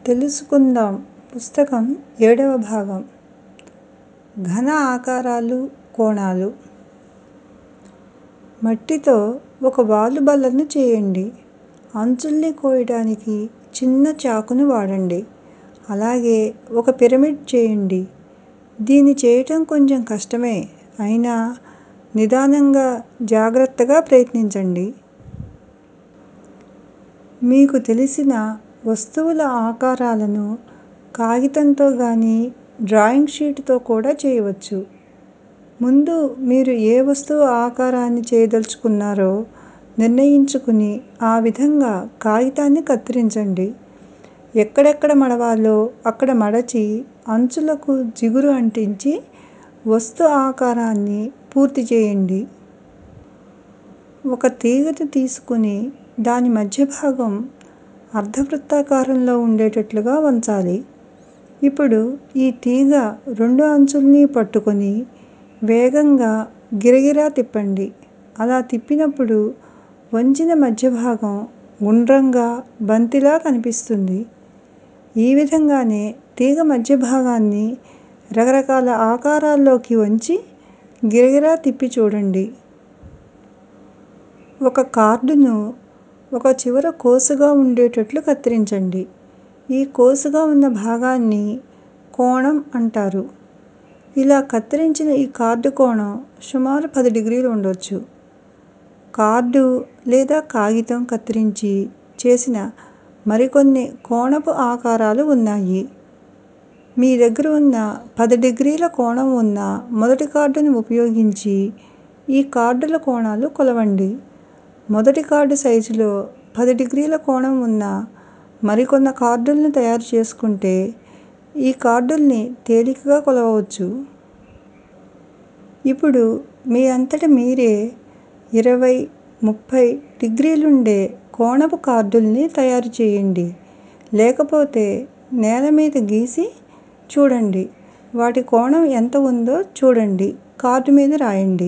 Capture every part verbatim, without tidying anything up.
తెలుసుకుందాం పుస్తకం ఏడవ భాగం. ఘన ఆకారాలు, కోణాలు. మట్టితో ఒక వాలుబల్లను చేయండి. అంచుల్ని కోయడానికి చిన్న చాకును వాడండి. అలాగే ఒక పిరమిడ్ చేయండి. దీన్ని చేయటం కొంచెం కష్టమే, అయినా నిదానంగా, జాగ్రత్తగా ప్రయత్నించండి. మీకు తెలిసిన వస్తువుల ఆకారాలను కాగితంతో గానీ, డ్రాయింగ్ షీటుతో కూడా చేయవచ్చు. ముందు మీరు ఏ వస్తువు ఆకారాన్ని చేయదలుచుకున్నారో నిర్ణయించుకుని ఆ విధంగా కాగితాన్ని కత్తిరించండి. ఎక్కడెక్కడ మడవాలో అక్కడ మడచి, అంచులకు జిగురు అంటించి వస్తు ఆకారాన్ని పూర్తి చేయండి. ఒక తీగను తీసుకుని దాని మధ్యభాగం అర్ధవృత్తాకారంలో ఉండేటట్లుగా వంచాలి. ఇప్పుడు ఈ తీగ రెండు అంచుల్ని పట్టుకొని వేగంగా గిరగిరా తిప్పండి. అలా తిప్పినప్పుడు వంచిన మధ్యభాగం గుండ్రంగా, బంతిలా కనిపిస్తుంది. ఈ విధంగానే తీగ మధ్యభాగాన్ని రకరకాల ఆకారాల్లోకి వంచి గిరగిరా తిప్పి చూడండి. ఒక కార్డును ఒక చివర కోసుగా ఉండేటట్లు కత్తిరించండి. ఈ కోసుగా ఉన్న భాగాన్ని కోణం అంటారు. ఇలా కత్తిరించిన ఈ కార్డు కోణం సుమారు పది డిగ్రీలు ఉండొచ్చు. కార్డు లేదా కాగితం కత్తిరించి చేసిన మరికొన్ని కోణపు ఆకారాలు ఉన్నాయి. మీ దగ్గర ఉన్న పది డిగ్రీల కోణం ఉన్న మొదటి కార్డును ఉపయోగించి ఈ కార్డుల కోణాలు కొలవండి. మొదటి కార్డు సైజులో పది డిగ్రీల కోణం ఉన్న మరికొన్ని కార్డుల్ని తయారు చేసుకుంటే ఈ కార్డుల్ని తేలికగా కొలవవచ్చు. ఇప్పుడు మీ అంతట మీరే ఇరవై, ముప్పై డిగ్రీలుండే కోణపు కార్డుల్ని తయారు చేయండి. లేకపోతే నేల మీద గీసి చూడండి. వాటి కోణం ఎంత ఉందో చూడండి, కార్డు మీద రాయండి.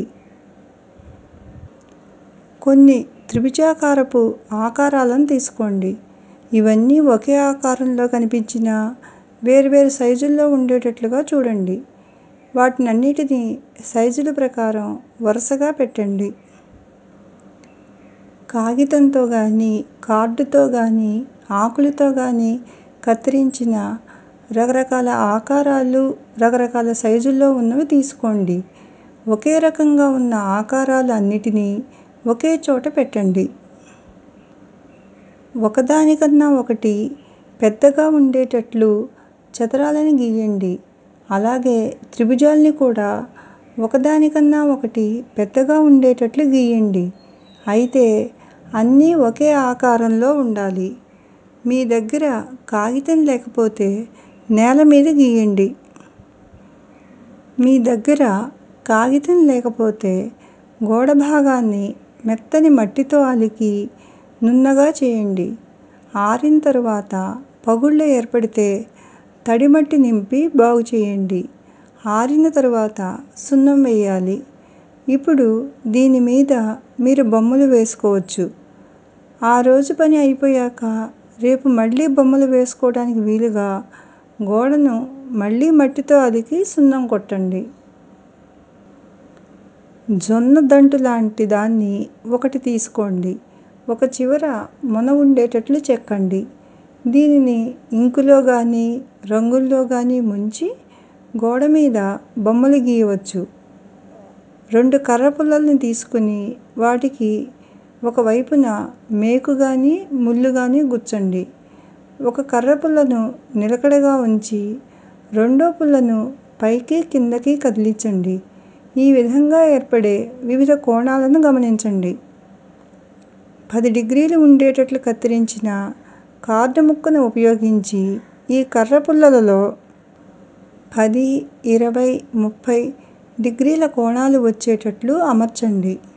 కొన్ని త్రిభుజాకారపు ఆకారాలను తీసుకోండి. ఇవన్నీ ఒకే ఆకారంలో కనిపించినా వేర్వేరు సైజుల్లో ఉండేటట్లుగా చూడండి. వాటినన్నిటినీ సైజుల ప్రకారం వరుసగా పెట్టండి. కాగితంతో గానీ, కార్డుతో గానీ, ఆకులతో గానీ కత్తిరించిన రకరకాల ఆకారాలు, రకరకాల సైజుల్లో ఉన్నవి తీసుకోండి. ఒకే రకంగా ఉన్న ఆకారాలు అన్నిటినీ ఒకే చోట పెట్టండి. ఒకదానికన్నా ఒకటి పెద్దగా ఉండేటట్లు చతురాలని గీయండి. అలాగే త్రిభుజాల్ని కూడా ఒకదానికన్నా ఒకటి పెద్దగా ఉండేటట్లు గీయండి. అయితే అన్నీ ఒకే ఆకారంలో ఉండాలి. మీ దగ్గర కాగితం లేకపోతే నేల మీద గీయండి. మీ దగ్గర కాగితం లేకపోతే గోడ భాగాన్ని మెత్తని మట్టితో అలికి నున్నగా చేయండి. ఆరిన తరువాత పగుళ్ళు ఏర్పడితే తడి మట్టి నింపి బాగు చేయండి. ఆరిన తరువాత సున్నం వేయాలి. ఇప్పుడు దీని మీద మీరు బొమ్మలు వేసుకోవచ్చు. ఆ రోజు పని అయిపోయాక రేపు మళ్ళీ బొమ్మలు వేసుకోవడానికి వీలుగా గోడను మళ్ళీ మట్టితో అలికి సున్నం కొట్టండి. జొన్న దంటు లాంటి దాన్ని ఒకటి తీసుకోండి. ఒక చివర మొన ఉండేటట్లు చెక్కండి. దీనిని ఇంకులో గానీ, రంగుల్లో గానీ ముంచి గోడ మీద బొమ్మలు గీయవచ్చు. రెండు కర్ర పుల్లల్ని తీసుకుని వాటికి ఒక వైపున మేకు గానీ, ముళ్ళు గానీ గుచ్చండి. ఒక కర్ర పుల్లను నిలకడగా ఉంచి రెండో పుల్లను పైకి, కిందకి కదిలించండి. ఈ విధంగా ఏర్పడే వివిధ కోణాలను గమనించండి. పది డిగ్రీలు ఉండేటట్లు కత్తిరించిన కార్డు ముక్కను ఉపయోగించి ఈ కర్ర పుల్లలలో పది, ఇరవై, ముప్పై డిగ్రీల కోణాలు వచ్చేటట్లు అమర్చండి.